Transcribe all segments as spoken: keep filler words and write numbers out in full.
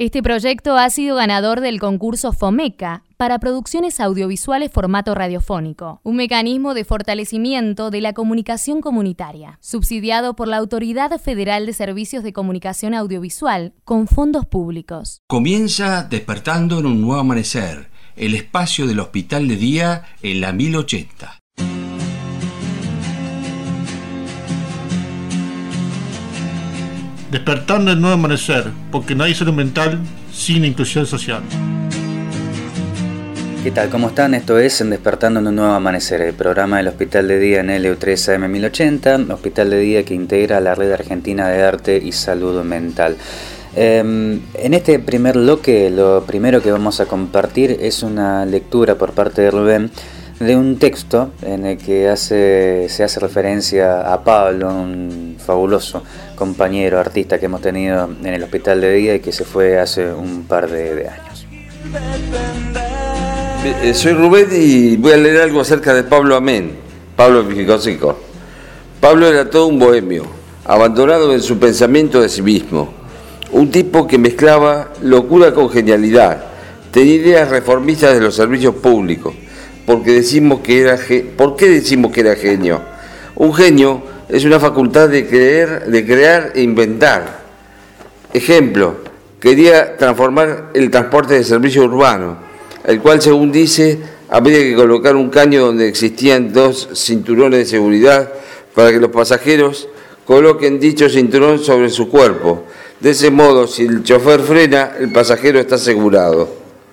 Este proyecto ha sido ganador del concurso FOMECA para producciones audiovisuales formato radiofónico, un mecanismo de fortalecimiento de la comunicación comunitaria, subsidiado por la Autoridad Federal de Servicios de Comunicación Audiovisual con fondos públicos. Comienza Despertando en un Nuevo Amanecer, el espacio del Hospital de Día en la mil ochenta. Despertando en Nuevo Amanecer, porque no hay salud mental sin inclusión social. ¿Qué tal? ¿Cómo están? Esto es en Despertando en un Nuevo Amanecer, el programa del Hospital de Día en L U tres A M mil ochenta, Hospital de Día que integra la Red Argentina de Arte y Salud Mental. Eh, en este primer bloque, lo primero que vamos a compartir es una lectura por parte de Rubén de un texto en el que hace, se hace referencia a Pablo, un fabuloso compañero artista que hemos tenido en el Hospital de Día y que se fue hace un par de, de años. Soy Rubén y voy a leer algo acerca de Pablo Amén, Pablo Picosico. Pablo era todo un bohemio, abandonado en su pensamiento de sí mismo, un tipo que mezclaba locura con genialidad, tenía ideas reformistas de los servicios públicos. Porque decimos que era ¿Por qué decimos que era genio? Un genio es una facultad de creer, de crear e inventar. Ejemplo, quería transformar el transporte de servicio urbano, el cual, según dice, habría que colocar un caño donde existían dos cinturones de seguridad para que los pasajeros coloquen dicho cinturón sobre su cuerpo. De ese modo, si el chofer frena, el pasajero está asegurado.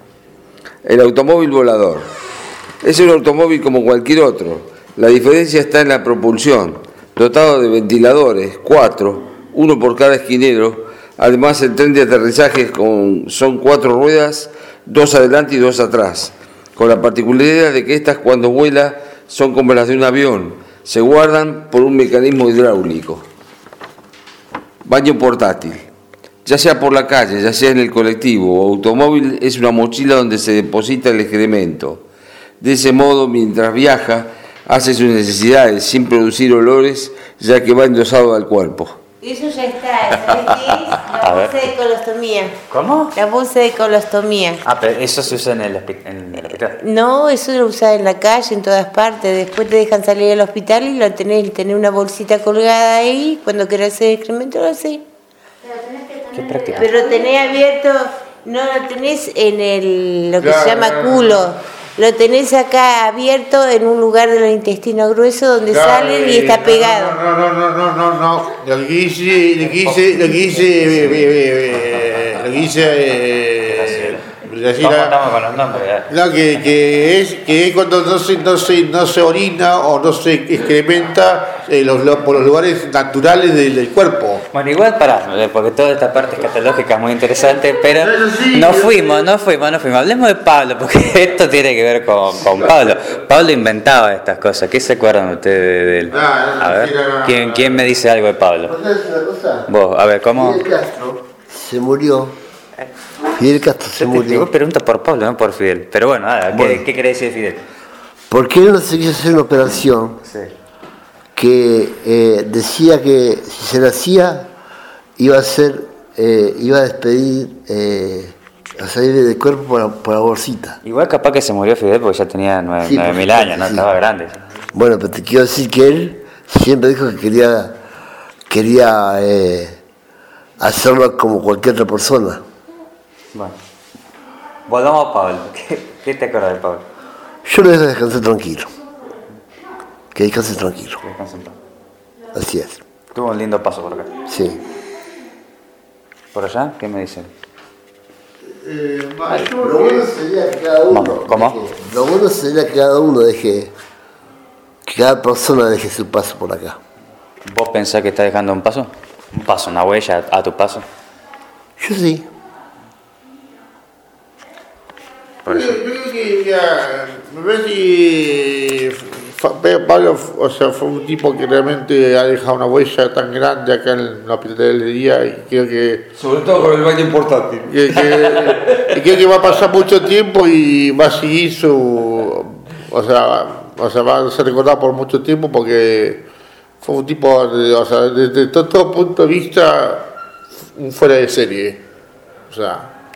El automóvil volador. Es un automóvil como cualquier otro. La diferencia está en la propulsión, dotado de ventiladores, cuatro, uno por cada esquinero. Además, el tren de aterrizaje con, son cuatro ruedas, dos adelante y dos atrás, con la particularidad de que estas, cuando vuela, son como las de un avión, se guardan por un mecanismo hidráulico. Baño portátil. Ya sea por la calle, ya sea en el colectivo o automóvil, es una mochila donde se deposita el excremento. De ese modo, mientras viaja, hace sus necesidades sin producir olores, ya que va endosado al cuerpo. Eso ya está, ¿sabes qué es? La bolsa de colostomía. ¿Cómo? La bolsa de colostomía. Ah, pero eso se usa en el, en el hospital. No, eso lo usas en la calle, en todas partes. Después te dejan salir del hospital y lo tenés, tenés una bolsita colgada ahí. Cuando querés hacer excremento, lo haces. Qué práctica. Pero tenés abierto, no lo tenés en el lo que claro, se llama claro, culo. Claro. Lo tenés acá abierto en un lugar del intestino grueso donde claro, salen y está pegado. No, no, no, no, no, no. Lo que hice, lo que hice, lo que hice, lo que hice. ¿Cómo estamos con los nombres? No, que, que es que es cuando no se, no se, no se orina o no se excrementa eh, los, los, por los lugares naturales del, del cuerpo. Bueno, igual pará, porque toda esta parte escatológica es muy interesante, pero no fuimos, no fuimos, no fuimos. Hablemos de Pablo, porque esto tiene que ver con, con Pablo. Pablo inventaba estas cosas. ¿Qué se acuerdan ustedes de él? A ver, ¿quién, quién me dice algo de Pablo? Vos, a ver, ¿cómo? Fidel Castro se murió. Fidel Castro se murió. Vos preguntas por Pablo, no por Fidel. Pero bueno, nada, ¿qué, bueno. ¿qué querés decir de Fidel? Porque él no se quiso hacer una operación sí. que eh, decía que si se la hacía iba a ser, eh, iba a despedir, eh, a salir del cuerpo por la, por la bolsita. Igual capaz que se murió Fidel porque ya tenía nueve mil sí, años, ¿no? Sí. Estaba grande. Bueno, pero te quiero decir que él siempre dijo que quería, quería eh, hacerlo como cualquier otra persona. Bueno, volvamos a Pablo. ¿Qué, qué te acuerdas de Pablo? Yo lo dejo descansar tranquilo. Que descanse tranquilo. Que descanse en paz. Así es. Tuvo un lindo paso por acá. Sí. ¿Por allá? ¿Qué me dicen? Eh, lo bueno sería que cada uno. ¿Cómo? Deje, lo bueno sería que cada uno deje. Que cada persona deje su paso por acá. ¿Vos pensás que estás dejando un paso? ¿Un paso, una huella a tu paso? Yo sí. Yo creo que ya, me parece que Pablo, o sea, fue un tipo que realmente ha dejado una huella tan grande acá en el hospital de día y creo que... Sobre todo con el baño portátil. Que, que, y creo que va a pasar mucho tiempo y va a seguir su... O sea, o sea va a ser recordado por mucho tiempo porque fue un tipo, de, o sea, desde todo, todo punto de vista, un fuera de serie. O sea...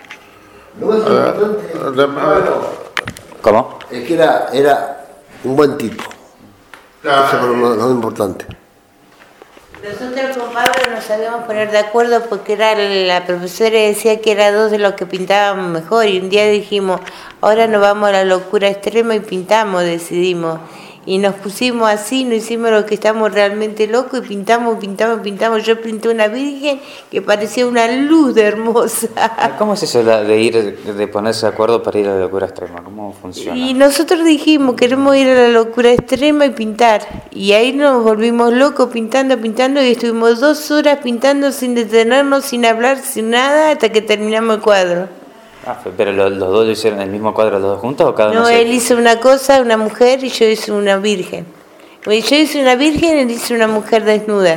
Lo más importante de Pablo, ¿Cómo? es que era, era un buen tipo. Claro. Eso es lo, lo más importante. Nosotros con Pablo nos sabíamos poner de acuerdo porque era la profesora decía que era dos de los que pintábamos mejor y un día dijimos, ahora nos vamos a la locura extrema y pintamos, decidimos. Y nos pusimos así, no hicimos lo que estamos realmente locos y pintamos, pintamos, pintamos. Yo pinté una virgen que parecía una luz de hermosa. ¿Cómo es eso de ir, de ponerse de acuerdo para ir a la locura extrema? ¿Cómo funciona? Y nosotros dijimos, queremos ir a la locura extrema y pintar. Y ahí nos volvimos locos pintando, pintando y estuvimos dos horas pintando sin detenernos, sin hablar, sin nada, hasta que terminamos el cuadro. Ah, pero los, los dos lo hicieron el mismo cuadro, los dos juntos o cada uno? No, se... él hizo una cosa, una mujer, y yo hice una virgen. Yo hice una virgen y él hizo una mujer desnuda.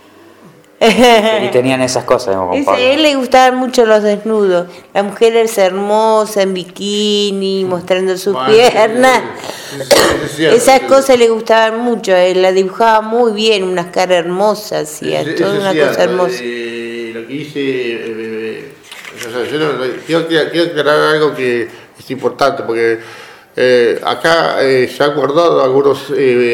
Y tenían esas cosas, digamos, con Ese, Pablo. a él le gustaban mucho los desnudos. La mujer es hermosa, en bikini, mostrando sus Bueno, piernas. es cierto. Esas cosas le gustaban mucho. Él la dibujaba muy bien, unas caras hermosas, hacía Eso- toda eso una es cosa cierto. hermosa. Eh, lo que hice, eh, eh, o sea, yo no- quiero, quiero, quiero aclarar algo que es importante, porque eh, acá eh, se han guardado algunos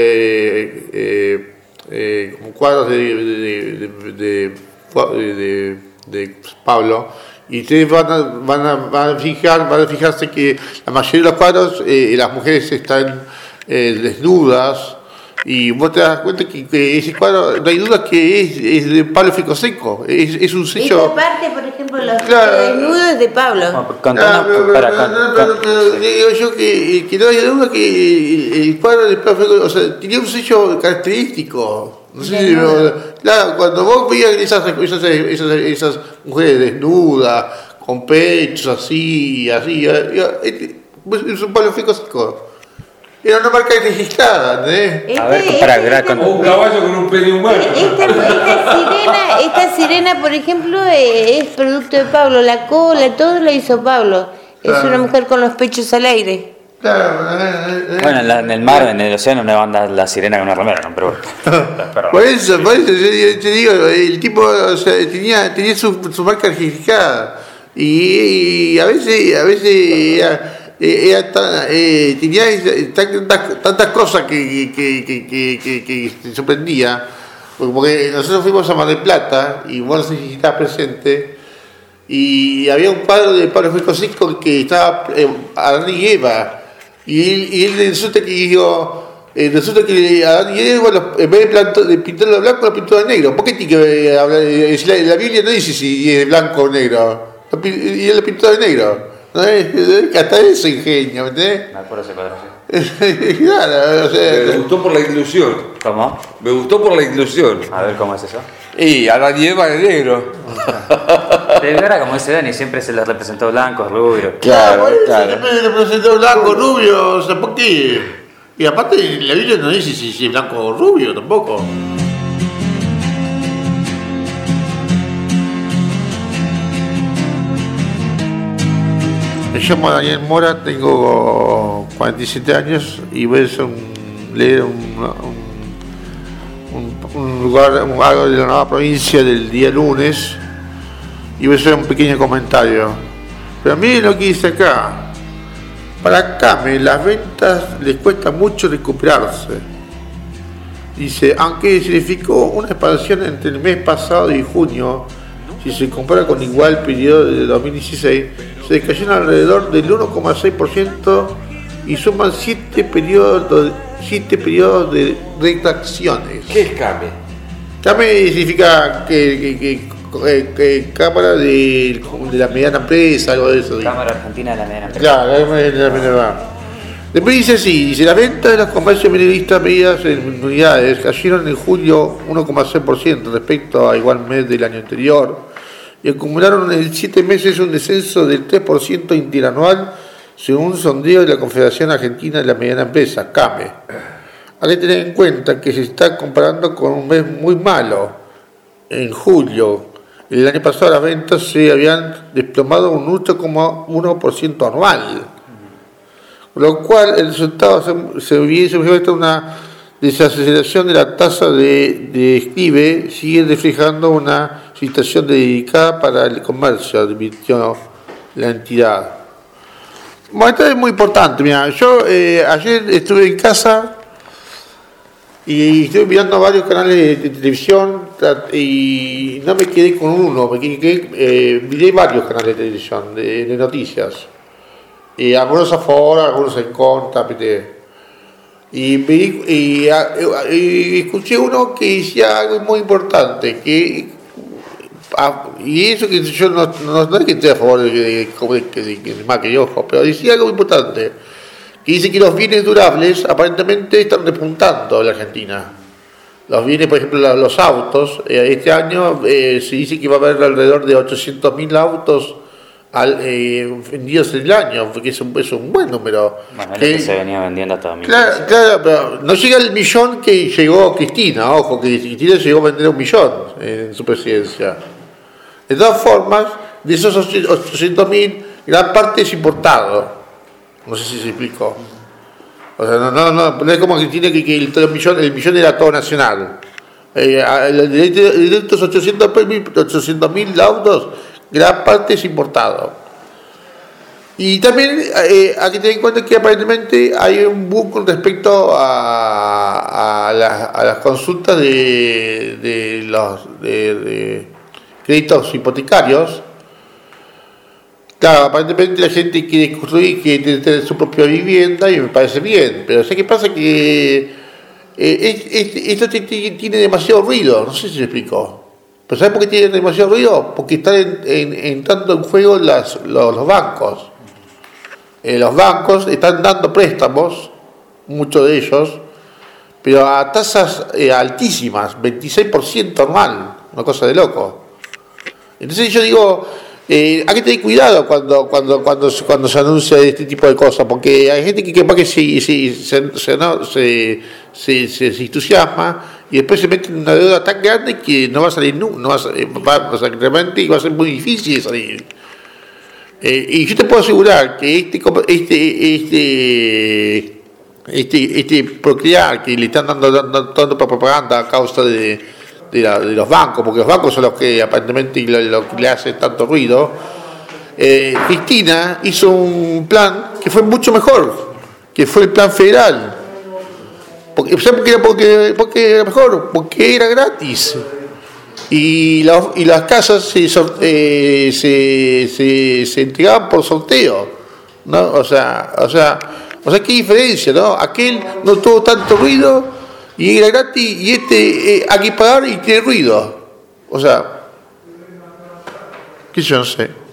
eh, eh, eh, como cuadros de, de, de, de, de, de- de Pablo, y ustedes van a, van, a, van, a fijar, van a fijarse que la mayoría de los cuadros eh, las mujeres están eh, desnudas. Y vos te das cuenta que, que ese cuadro, no hay duda que es, es de Pablo Ficoseco, es, es un sello. Esta parte, por ejemplo, los Claro. desnudos de Pablo. No, Ah, contanos, pero, para, pero, con- pero, con- pero, pero, digo yo que, que no hay duda que el, el cuadro de Pablo Ficoseco, o sea, tenía un sello característico. No sé si, claro, cuando vos veías esas, esas, esas, esas mujeres desnudas, con pechos así, así, ya- ya, este, pues, es un Pablo Ficoseco. Era una marca registrada, ¿eh? Este- A ver, para, este- para, este- con- O un caballo con un pene humano. Esta, esta sirena, esta sirena, por ejemplo, eh, es producto de Pablo. La cola, todo lo hizo Pablo. Es Claro. una mujer con los pechos al aire. Claro, eh, eh, Bueno, en, la- en el mar, en el océano, no va a andar la sirena con una remera, ¿no? Pero bueno. Perdón. Por eso, por eso yo, yo te digo, el tipo, o sea, tenía, tenía su, su marca registrada. Y, y a veces, a veces era, era tan, eh, tenía tantas, tantas cosas que, que, que, que, que, que te sorprendía. Porque nosotros fuimos a Mar del Plata y vos no sé si estabas presente. Y había un cuadro de Pablo Ficoseco que estaba eh, Adán y Eva. Y él, y él resulta que dijo, eh, resulta que Adán y Eva, los- en vez de, planto, de pintarlo de blanco, lo pintó de negro. ¿Por qué tiene que eh, hablar? eh, si la, la Biblia no dice si es de blanco o negro. Lo pin- Y él lo pintó de negro. ¿No es? Que hasta eso ingenio, ¿me entendés? Me acuerdo ese cuadro, sí. Claro, o Me sea. gustó por la inclusión. ¿Cómo? Me gustó por la inclusión. A ver, ¿cómo es eso? Y a la nieva de negro. De verdad, como dice Dani, siempre se les representó blancos, rubios. Claro, siempre le presentó blanco, rubio, o sea, ¿por qué? Y aparte, la Biblia no dice si, si es blanco o rubio tampoco. Me llamo Daniel Mora, tengo cuarenta y siete años y voy a hacer un- leer un, un, un- un lugar, un, algo de la nueva provincia del día lunes y voy a hacer un pequeño comentario. Pero miren lo que dice acá. Para Came, las ventas les cuesta mucho recuperarse. Dice, aunque significó una expansión entre el mes pasado y junio, si se compara con igual periodo de dos mil dieciséis, se cayeron alrededor del uno coma seis por ciento y suman siete periodos, siete periodos de retracciones. ¿Qué es Came? Came significa que, que, que, que- que cámara de, de la mediana empresa, algo de eso. digo. Cámara Argentina de la Mediana Empresa. Claro, ahí me- me- me- me va. Después dice así, dice, las ventas de los comercios minoristas medidas en unidades cayeron en julio uno coma seis por ciento respecto a igual mes del año anterior y acumularon en siete meses un descenso del tres por ciento interanual según un sondeo de la Confederación Argentina de la Mediana Empresa, CAME. Hay que tener en cuenta que se está comparando con un mes muy malo, en julio. El año pasado las ventas se habían desplomado un ocho coma uno por ciento anual. Con lo cual el resultado se, se hubiese visto una desaceleración de la tasa de, de escribe, sigue reflejando una situación dedicada para el comercio, advirtió la entidad. Bueno, esto es muy importante. Mira, yo eh, ayer estuve en casa y estuve mirando varios canales de, de televisión y no me quedé con uno, me quedé, eh, miré varios canales de televisión, de, de noticias. Y algunos a favor, algunos en contra, y, me, y, y, y escuché uno que decía algo muy importante, que y eso que yo no, no, no es que esté a favor de, de, de, de, de Macri, ojo, pero decía algo importante, que dice que los bienes durables aparentemente están despuntando en la Argentina. Los bienes, por ejemplo, los autos, eh, este año eh, se dice que va a haber alrededor de ochocientos mil autos al, eh, vendidos en el año, porque es un, es un buen número. Bueno, es lo que se venía vendiendo hasta mil. Claro, claro, pero no llega el millón que llegó Cristina, ojo, que Cristina llegó a vender un millón en su presidencia. De todas formas, de esos ochocientos mil, gran parte es importado. No sé si se explicó. O sea, no, no, no, no es como Cristina que, que el, el, millón, el millón era todo nacional. Eh, de estos ochocientos mil autos, gran parte es importado. Y también eh, hay que tener en cuenta que aparentemente hay un boom con respecto a, a, las, a las consultas de, de los de, de créditos hipotecarios. Claro, aparentemente la gente quiere construir, quiere tener su propia vivienda y me parece bien, pero ¿sabes qué pasa? Que eh, es, es, esto tiene demasiado ruido, no sé si se explicó. ¿Pero sabes por qué tiene demasiado ruido? Porque están en, en, entrando en juego las, los, los bancos. Eh, los bancos están dando préstamos, muchos de ellos, pero a tasas eh, altísimas, veintiséis por ciento anual, una cosa de loco. Entonces yo digo, eh, hay que tener cuidado cuando cuando cuando cuando se anuncia este tipo de cosas, porque hay gente que capaz que se se se, se, no, se, se, se, se entusiasma y después se mete en una deuda tan grande que no va a salir nunca, no va a salir, va, o sea, realmente va a ser muy difícil salir. Eh, y yo te puedo asegurar que este este este este este Procrear que le están dando dando, dando propaganda a causa de De, la, de los bancos, porque los bancos son los que aparentemente lo, lo que le hace tanto ruido. eh, Cristina hizo un plan que fue mucho mejor, que fue el plan federal. Porque, ¿sabes por qué era, porque, porque era mejor? Porque era gratis. Y, la, y las casas se, eh, se, se, se entregaban por sorteo, ¿no? O sea, o sea, o sea, qué diferencia, ¿no? Aquel no tuvo tanto ruido y era gratis, y este eh, hay que pagar y tiene ruido. O sea, que yo no sé.